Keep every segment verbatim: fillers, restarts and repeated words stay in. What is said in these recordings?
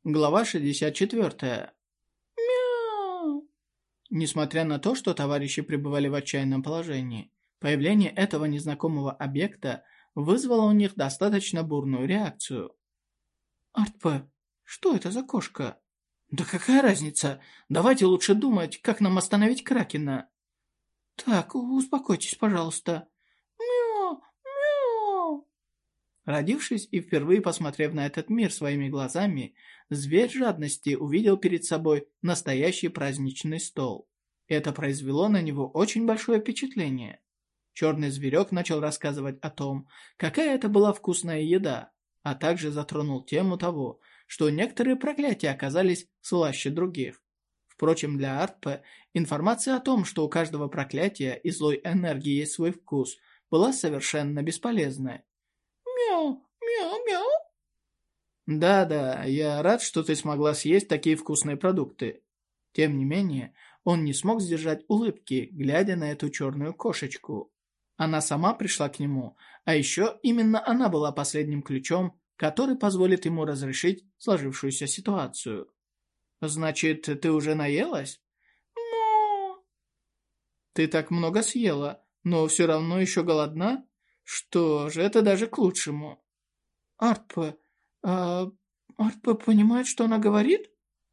Глава шестьдесят четыре. Мяу. Несмотря на то, что товарищи пребывали в отчаянном положении, появление этого незнакомого объекта вызвало у них достаточно бурную реакцию. «Артпэ, что это за кошка?» «Да какая разница? Давайте лучше думать, как нам остановить Кракена». «Так, успокойтесь, пожалуйста». «Мяу, мяу». Родившись и впервые посмотрев на этот мир своими глазами, зверь жадности увидел перед собой настоящий праздничный стол. Это произвело на него очень большое впечатление. Черный зверек начал рассказывать о том, какая это была вкусная еда, а также затронул тему того, что некоторые проклятия оказались слаще других. Впрочем, для Артпэ информация о том, что у каждого проклятия и злой энергии есть свой вкус, была совершенно бесполезной. «Мяу, мяу, мяу». «Да-да, я рад, что ты смогла съесть такие вкусные продукты». Тем не менее, он не смог сдержать улыбки, глядя на эту черную кошечку. Она сама пришла к нему, а еще именно она была последним ключом, который позволит ему разрешить сложившуюся ситуацию. «Значит, ты уже наелась?» «Но...» «Ты так много съела, но все равно еще голодна? Что же, это даже к лучшему». «Артпэ, а... Артпэ понимает, что она говорит?»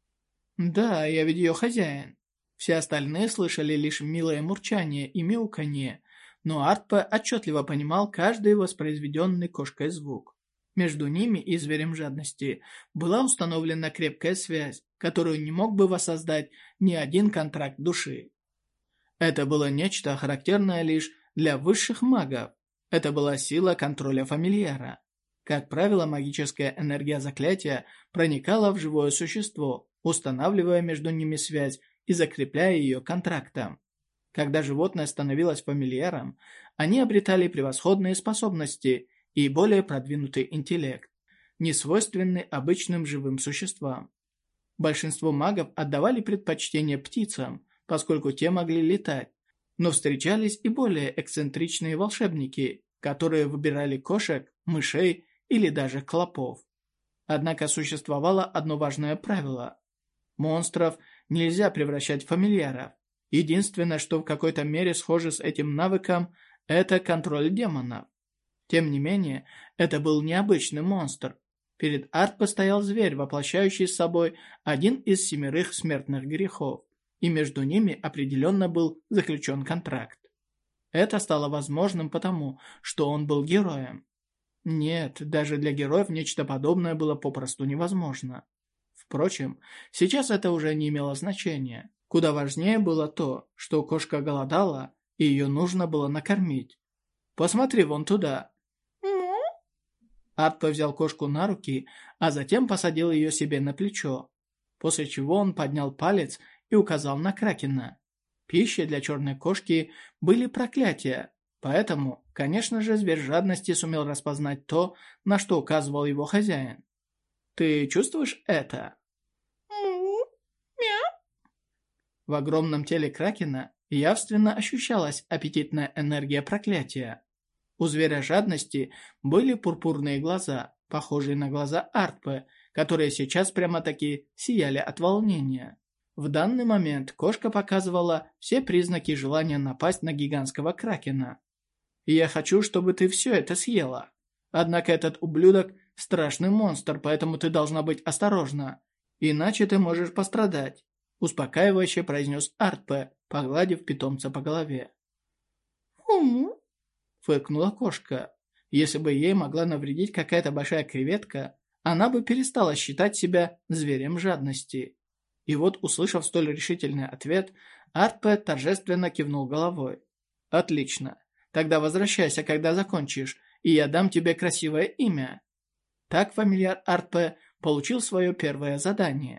«Да, я ведь ее хозяин». Все остальные слышали лишь милое мурчание и мяуканье, но Артпэ отчетливо понимал каждый воспроизведенный кошкой звук. Между ними и зверем жадности была установлена крепкая связь, которую не мог бы воссоздать ни один контракт души. Это было нечто характерное лишь для высших магов. Это была сила контроля фамильяра. Как правило, магическая энергия заклятия проникала в живое существо, устанавливая между ними связь и закрепляя ее контрактом. Когда животное становилось фамильяром, они обретали превосходные способности и более продвинутый интеллект, не свойственный обычным живым существам. Большинство магов отдавали предпочтение птицам, поскольку те могли летать, но встречались и более эксцентричные волшебники, которые выбирали кошек, мышей или даже клопов. Однако существовало одно важное правило. Монстров нельзя превращать в фамильяров. Единственное, что в какой-то мере схоже с этим навыком, это контроль демонов. Тем не менее, это был необычный монстр. Перед Артпэ стоял зверь, воплощающий собой один из семерых смертных грехов, и между ними определенно был заключен контракт. Это стало возможным потому, что он был героем. Нет, даже для героев нечто подобное было попросту невозможно. Впрочем, сейчас это уже не имело значения. Куда важнее было то, что кошка голодала, и ее нужно было накормить. «Посмотри вон туда». Артпэ взял кошку на руки, а затем посадил ее себе на плечо, после чего он поднял палец и указал на Кракена. Пищей для черной кошки были проклятия, поэтому, конечно же, зверь жадности сумел распознать то, на что указывал его хозяин. «Ты чувствуешь это?» В огромном теле Кракена явственно ощущалась аппетитная энергия проклятия. У зверя жадности были пурпурные глаза, похожие на глаза Артпэ, которые сейчас прямо-таки сияли от волнения. В данный момент кошка показывала все признаки желания напасть на гигантского Кракена. «Я хочу, чтобы ты все это съела. Однако этот ублюдок – страшный монстр, поэтому ты должна быть осторожна. Иначе ты можешь пострадать», – успокаивающе произнес Артпэ, погладив питомца по голове. «Хм...» – фыркнула кошка. Если бы ей могла навредить какая-то большая креветка, она бы перестала считать себя зверем жадности. И вот, услышав столь решительный ответ, Артпэ торжественно кивнул головой. «Отлично. Тогда возвращайся, когда закончишь, и я дам тебе красивое имя». Так фамильяр Артпэ получил свое первое задание.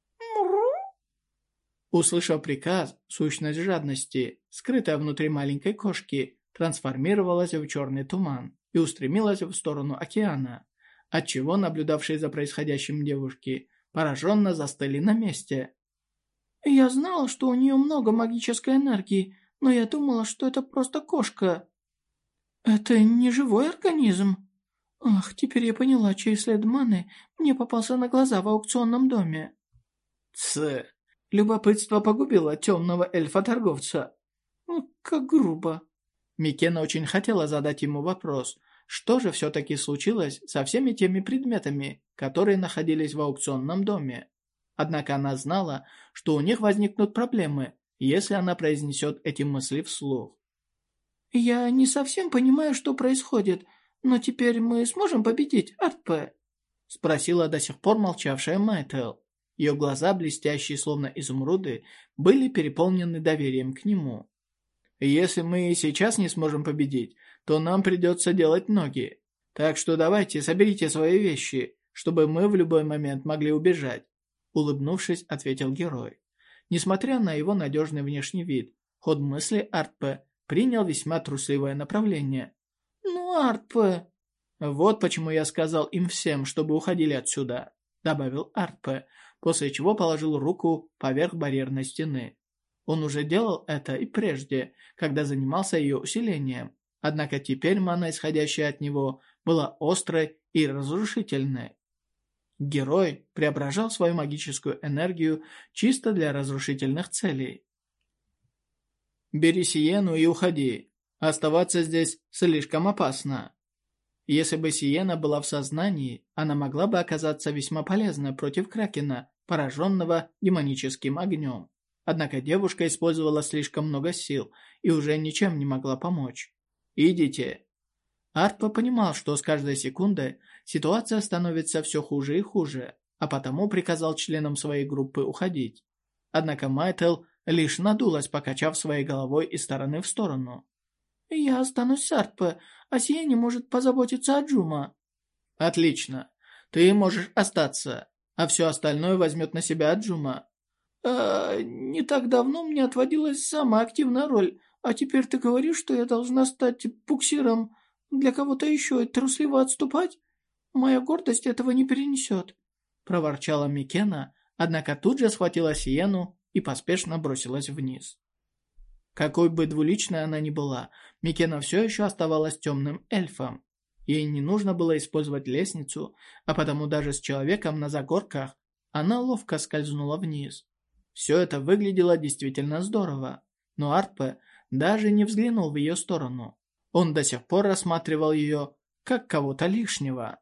Услышав приказ, сущность жадности, скрытая внутри маленькой кошки, трансформировалась в черный туман и устремилась в сторону океана, отчего наблюдавшие за происходящим девушки пораженно застыли на месте. «Я знала, что у нее много магической энергии, но я думала, что это просто кошка». «Это не живой организм?» Ах, теперь я поняла, чей след маны мне попался на глаза в аукционном доме. Ц. Любопытство погубило темного эльфа-торговца. Ну, как грубо. Микена очень хотела задать ему вопрос, что же все-таки случилось со всеми теми предметами, которые находились в аукционном доме. Однако она знала, что у них возникнут проблемы, если она произнесет эти мысли вслух. «Я не совсем понимаю, что происходит, но теперь мы сможем победить, Артпе?» — спросила до сих пор молчавшая Майтел. Ее глаза, блестящие словно изумруды, были переполнены доверием к нему. «Если мы и сейчас не сможем победить, то нам придется делать ноги. Так что давайте соберите свои вещи, чтобы мы в любой момент могли убежать», — улыбнувшись, ответил герой. Несмотря на его надежный внешний вид, ход мысли Артпе принял весьма трусливое направление. «Ну, Артпе...» «Вот почему я сказал им всем, чтобы уходили отсюда», — добавил Артпе, после чего положил руку поверх барьерной стены. Он уже делал это и прежде, когда занимался ее усилением, однако теперь мана, исходящая от него, была острой и разрушительной. Герой преображал свою магическую энергию чисто для разрушительных целей. «Бери Сиену и уходи. Оставаться здесь слишком опасно». Если бы Сиена была в сознании, она могла бы оказаться весьма полезной против Кракена, пораженного демоническим огнем. Однако девушка использовала слишком много сил и уже ничем не могла помочь. «Идите». Артпе понимал, что с каждой секундой ситуация становится все хуже и хуже, а потому приказал членам своей группы уходить. Однако Майтел лишь надулась, покачав своей головой из стороны в сторону. «Я останусь с Артпе, а Сиене может позаботиться о Джума». «Отлично. Ты можешь остаться, а все остальное возьмет на себя Джума». «А, не так давно мне отводилась самая активная роль, а теперь ты говоришь, что я должна стать буксиром для кого-то еще и трусливо отступать? Моя гордость этого не перенесет», — проворчала Микена, однако тут же схватила Сиену и поспешно бросилась вниз. Какой бы двуличной она ни была, Микена все еще оставалась темным эльфом. Ей не нужно было использовать лестницу, а потому даже с человеком на загорках она ловко скользнула вниз. Все это выглядело действительно здорово, но Артпе даже не взглянул в ее сторону. Он до сих пор рассматривал ее как кого-то лишнего.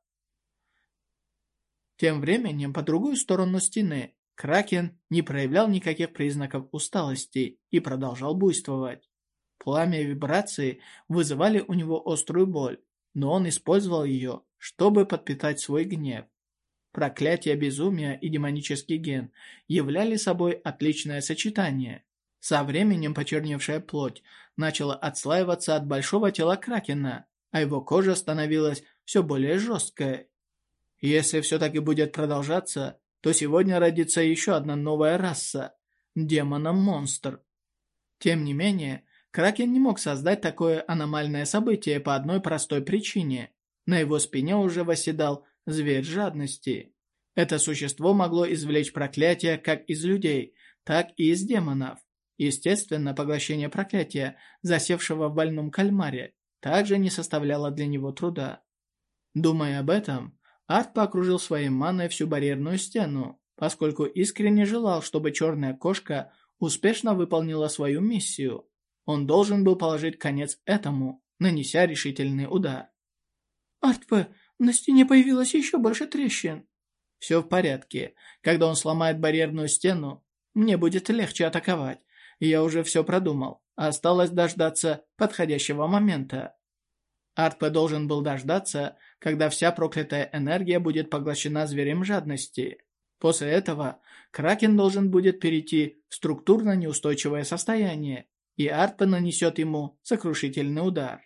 Тем временем по другую сторону стены Кракен не проявлял никаких признаков усталости и продолжал буйствовать. Пламя и вибрации вызывали у него острую боль, но он использовал ее, чтобы подпитать свой гнев. Проклятие безумия и демонический ген являли собой отличное сочетание. Со временем почерневшая плоть начала отслаиваться от большого тела Кракена, а его кожа становилась все более жесткой. Если все так и будет продолжаться, то сегодня родится еще одна новая раса – демоном-монстр. Тем не менее, Кракен не мог создать такое аномальное событие по одной простой причине. На его спине уже восседал зверь жадности. Это существо могло извлечь проклятие как из людей, так и из демонов. Естественно, поглощение проклятия, засевшего в больном кальмаре, также не составляло для него труда. Думая об этом, Артпе окружил своей маной всю барьерную стену, поскольку искренне желал, чтобы черная кошка успешно выполнила свою миссию. Он должен был положить конец этому, нанеся решительный удар. «Артпе, на стене появилось еще больше трещин». «Все в порядке. Когда он сломает барьерную стену, мне будет легче атаковать. Я уже все продумал. Осталось дождаться подходящего момента». Артпе должен был дождаться, когда вся проклятая энергия будет поглощена зверем жадности. После этого Кракен должен будет перейти в структурно неустойчивое состояние, и Артпе нанесет ему сокрушительный удар.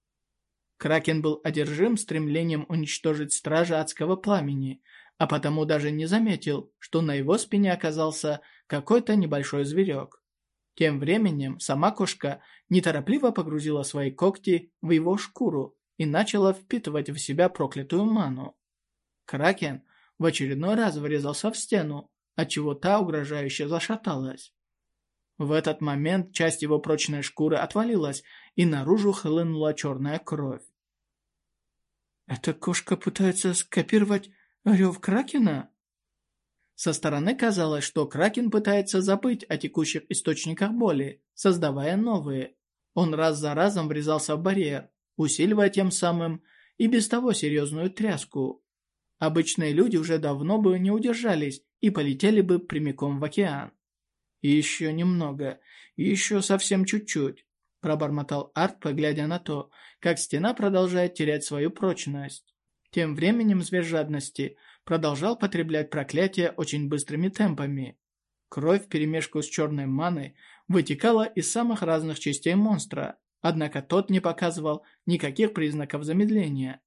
Кракен был одержим стремлением уничтожить стража адского пламени, а потому даже не заметил, что на его спине оказался какой-то небольшой зверек. Тем временем сама кошка неторопливо погрузила свои когти в его шкуру и начала впитывать в себя проклятую ману. Кракен в очередной раз врезался в стену, отчего та угрожающе зашаталась. В этот момент часть его прочной шкуры отвалилась, и наружу хлынула черная кровь. Эта кошка пытается скопировать рев Кракена? Со стороны казалось, что Кракен пытается забыть о текущих источниках боли, создавая новые. Он раз за разом врезался в барьер, усиливая тем самым и без того серьезную тряску. Обычные люди уже давно бы не удержались и полетели бы прямиком в океан. «Еще немного, еще совсем чуть-чуть», – пробормотал Артпе, глядя на то, как стена продолжает терять свою прочность. Тем временем зверь жадности продолжал потреблять проклятие очень быстрыми темпами. Кровь вперемешку с черной маной вытекала из самых разных частей монстра, однако тот не показывал никаких признаков замедления.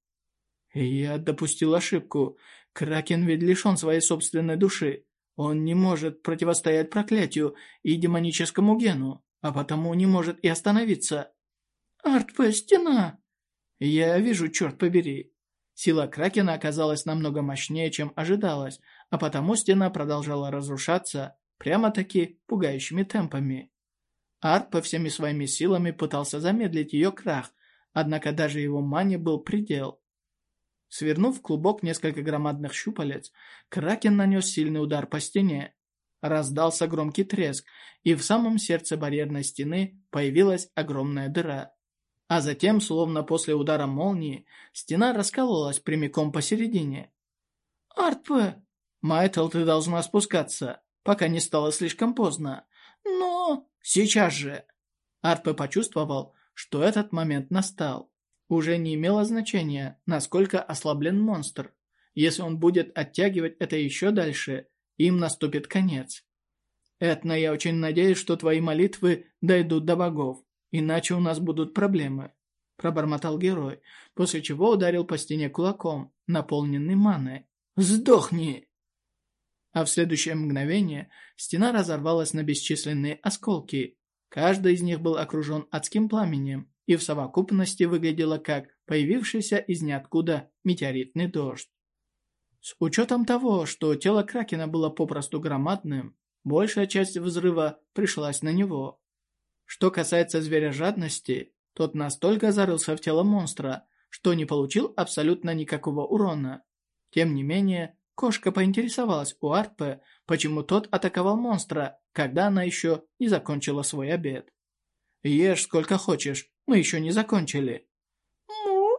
«Я допустил ошибку. Кракен ведь лишен своей собственной души. Он не может противостоять проклятию и демоническому гену, а потому не может и остановиться». «Артпе, стена!» «Я вижу, черт побери». Сила Кракена оказалась намного мощнее, чем ожидалось, а потому стена продолжала разрушаться прямо-таки пугающими темпами. Артпе всеми своими силами пытался замедлить ее крах, однако даже его мане был предел. Свернув в клубок несколько громадных щупалец, Кракен нанес сильный удар по стене. Раздался громкий треск, и в самом сердце барьерной стены появилась огромная дыра. А затем, словно после удара молнии, стена раскололась прямиком посередине. «Артпе!» «Майтл, ты должна спускаться, пока не стало слишком поздно». «Но...» «Сейчас же!» Артпе почувствовал, что этот момент настал. Уже не имело значения, насколько ослаблен монстр. Если он будет оттягивать это еще дальше, им наступит конец. «Этна, я очень надеюсь, что твои молитвы дойдут до богов, иначе у нас будут проблемы», – пробормотал герой, после чего ударил по стене кулаком, наполненный маной. «Сдохни!» А в следующее мгновение стена разорвалась на бесчисленные осколки. Каждый из них был окружен адским пламенем и в совокупности выглядела как появившийся из ниоткуда метеоритный дождь. С учетом того, что тело Кракена было попросту громадным, большая часть взрыва пришлась на него. Что касается зверя жадности, тот настолько зарылся в тело монстра, что не получил абсолютно никакого урона. Тем не менее, кошка поинтересовалась у Артпе, почему тот атаковал монстра, когда она еще не закончила свой обед. «Ешь сколько хочешь, мы еще не закончили». «Ну?»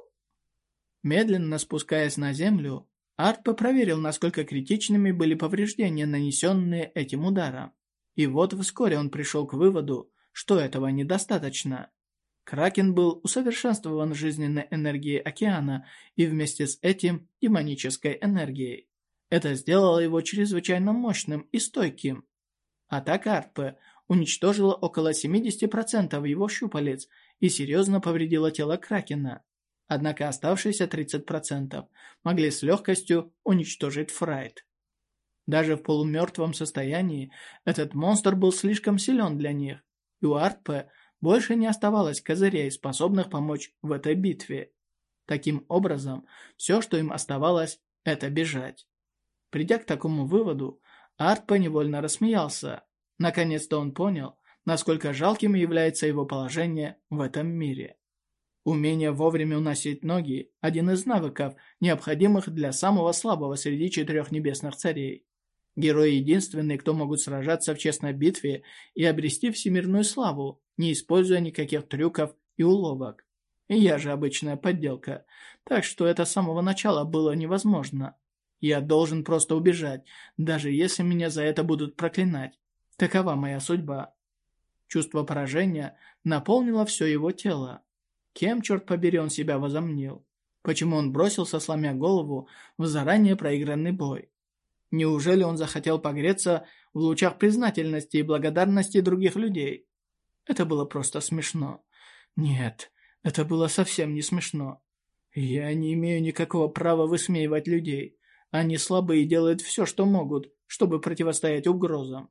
Медленно спускаясь на землю, Артпе проверил, насколько критичными были повреждения, нанесенные этим ударом. И вот вскоре он пришел к выводу, что этого недостаточно. Кракен был усовершенствован жизненной энергией океана и вместе с этим демонической энергией. Это сделало его чрезвычайно мощным и стойким. Атака Артпе уничтожила около семьдесят процентов его щупалец и серьезно повредила тело Кракена. Однако оставшиеся тридцать процентов могли с легкостью уничтожить Фрайт. Даже в полумертвом состоянии этот монстр был слишком силен для них, и у Артпе больше не оставалось козырей, способных помочь в этой битве. Таким образом, все, что им оставалось, это бежать. Придя к такому выводу, Артпе невольно рассмеялся. Наконец-то он понял, насколько жалким является его положение в этом мире. Умение вовремя уносить ноги – один из навыков, необходимых для самого слабого среди четырех небесных царей. Герои единственные, кто могут сражаться в честной битве и обрести всемирную славу, не используя никаких трюков и уловок. И я же обычная подделка, так что это с самого начала было невозможно. Я должен просто убежать, даже если меня за это будут проклинать. Такова моя судьба. Чувство поражения наполнило все его тело. Кем, черт побери, он себя возомнил? Почему он бросился, сломя голову, в заранее проигранный бой? Неужели он захотел погреться в лучах признательности и благодарности других людей? Это было просто смешно. Нет, это было совсем не смешно. Я не имею никакого права высмеивать людей. Они слабые и делают все, что могут, чтобы противостоять угрозам.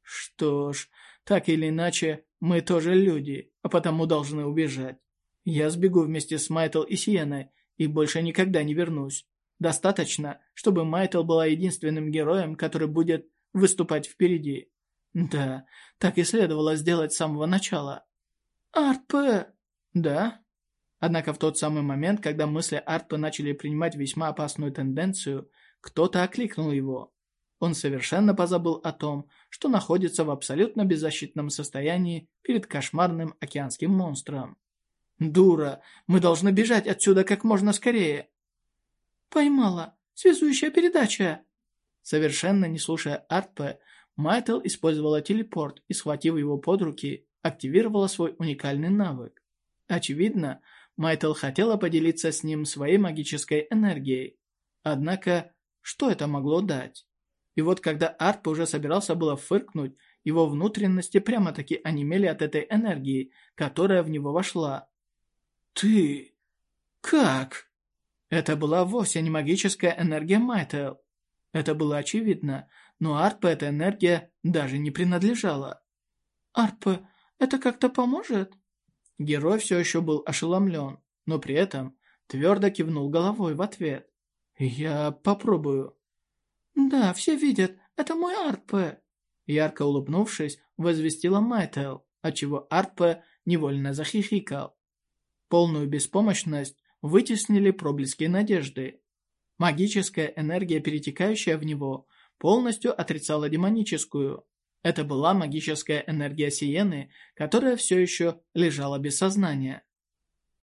Что ж, так или иначе, мы тоже люди, а потому должны убежать. Я сбегу вместе с Майтл и Сиеной и больше никогда не вернусь. Достаточно, чтобы Майтл была единственным героем, который будет выступать впереди. Да, так и следовало сделать с самого начала. Артпе! Да? Однако в тот самый момент, когда мысли Артпы начали принимать весьма опасную тенденцию, кто-то окликнул его. Он совершенно позабыл о том, что находится в абсолютно беззащитном состоянии перед кошмарным океанским монстром. «Дура! Мы должны бежать отсюда как можно скорее!» «Поймала! Связующая передача!» Совершенно не слушая Артпе, Майтл использовала телепорт и, схватив его под руки, активировала свой уникальный навык. Очевидно, Майтл хотела поделиться с ним своей магической энергией. Однако, что это могло дать? И вот когда Артпе уже собирался было фыркнуть, его внутренности прямо-таки онемели от этой энергии, которая в него вошла. «Ты... как?» Это была вовсе не магическая энергия Майтл. Это было очевидно, но Артпе эта энергия даже не принадлежала. «Артпе, это как-то поможет?» Герой все еще был ошеломлен, но при этом твердо кивнул головой в ответ. «Я попробую». «Да, все видят, это мой Артпе!» Ярко улыбнувшись, возвестила Майтл, отчего Артпе невольно захихикал. Полную беспомощность вытеснили проблески надежды. Магическая энергия, перетекающая в него, полностью отрицала демоническую. Это была магическая энергия Сиены, которая все еще лежала без сознания.